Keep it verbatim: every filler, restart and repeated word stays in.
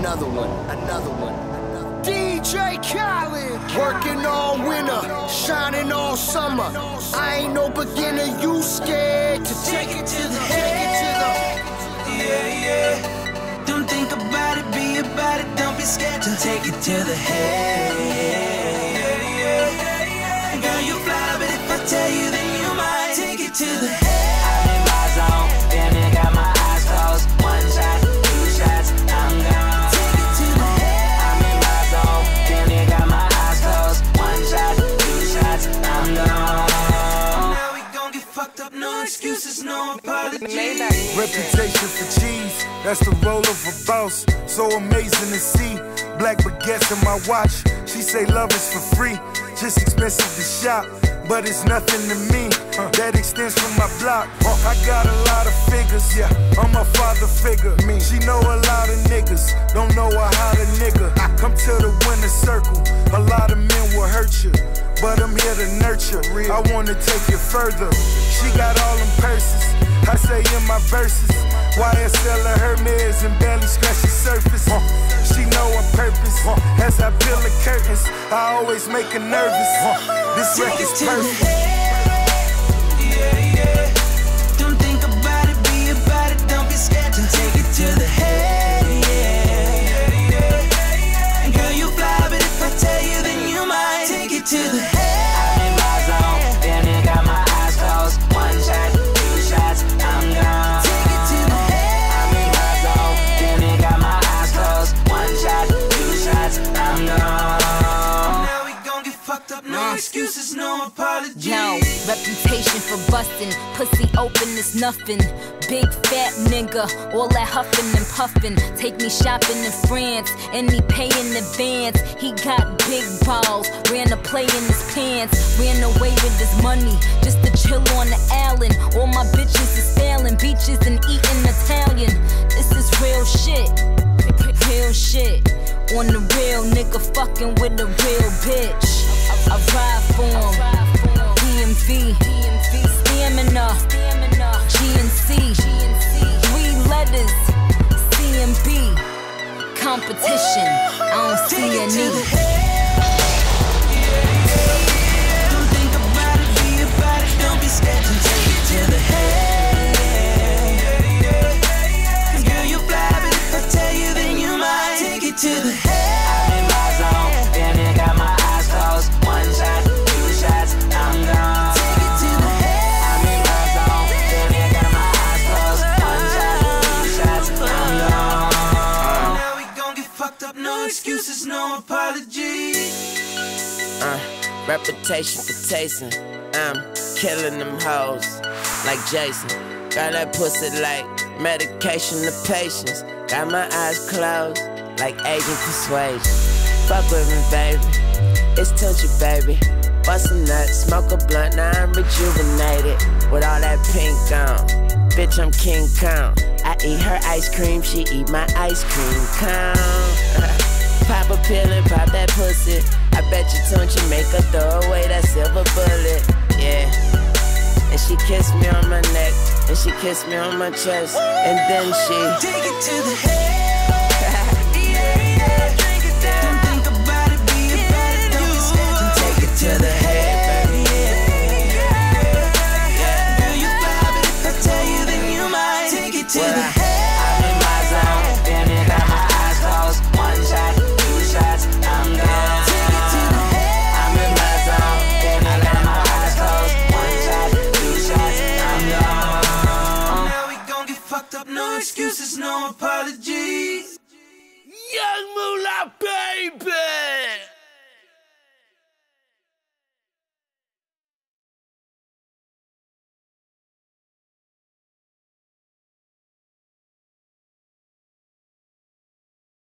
another one, another one. D J Khaled, working all winter, shining all summer. I ain't no beginner, you scared to take it to the head. Yeah, yeah. Don't think about it, be about it. Don't be scared to take it to the head. Yeah, yeah, yeah. Girl, you fly, but if I tell you, then you might take it to the head. I'm in my zone, damn it, got my eyes closed. One shot, two shots, I'm gone. Take it to the head. I'm in my zone, damn it, got my eyes closed. One shot, two shots, I'm gone. Now we gon' get fucked up, no excuses, no apologies. Reputation for cheese, that's the role of a boss. So amazing to see. Black baguettes in my watch. She say love is for free, just expensive to shop, but it's nothing to me. Uh, that extends from my block. Uh, I got a lot of figures, yeah. I'm a father figure. Me, she know a lot of niggas, don't know her how to nigga. I come to the winner circle. A lot of men will hurt you, but I'm here to nurture. I wanna take it further. She got all them purses. I say in my verses, Y S L of Hermes and barely scratch the surface. Uh, she know her purpose. Uh, as I peel the curtains, I always make her nervous. Uh, this record's perfect. Yeah, yeah. Don't think about it, be about it. Don't be scared to take it to the head. Yeah, yeah, yeah. Girl, you fly, but if I tell you, then you might take it to the head. I'm in my zone, damn it, got my eyes closed. One shot, two shots, I'm gone. Take it to the head. I'm in my zone, damn it, got my eyes closed. One shot, two shots, I'm gone. Now we gon' get fucked up, no excuses, no apologies. Yo, reputation for bustin', pussy open is nothing. Big fat nigga, all that huffin' and puffin'. Take me shopping in France, and he pay in advance. He got big balls, ran a play in his pants. Ran away with his money, just to chill on the island. All my bitches is sailing beaches and eating Italian. This is real shit, real shit. On the real nigga fucking with a real bitch. I ride for him, D M V, stamina, G N C, three letters, C M B, competition, I don't see a need. Don't think about it, be about it, don't be scared to take it to the head. Girl, you fly, but if I tell you, then you might take it to the head. I'm in my zone, damn it, got my eyes closed. One shot, two shots, I'm gone. Take it to the head. I'm in my zone, damn it, got my eyes closed. One shot, two shots, I'm gone. Now we gon' get fucked up, no excuses, no apologies. Uh, reputation for tasting. I'm killing them hoes like Jason. Got that pussy like medication to patience. Got my eyes closed like agent persuasion. Fuck with me, baby. It's Tunchi, baby. Bust a nut, smoke a blunt, now I'm rejuvenated. With all that pink on, bitch, I'm King Kong. I eat her ice cream, she eat my ice cream cone. Pop a pill and pop that pussy. I bet you Tunchi make her throw away that silver bullet. Yeah. And she kissed me on my neck, and she kissed me on my chest, and then she take it to the head. Yeah, yeah. Drink it down. Don't think about it, be about it. Don't be scared to take it to the head, baby. Yeah, yeah. Girl, you fly, but if I tell you, then you might take it to well, the head. I'm in my zone, damn it, got my eyes closed. One shot, two shots, I'm gone. Take it to the head. I'm in my zone, damn it, got my eyes closed. One shot, two shots, I'm gone. Now we gon' get fucked up, no excuses, no apologies. Young Moolah, baby!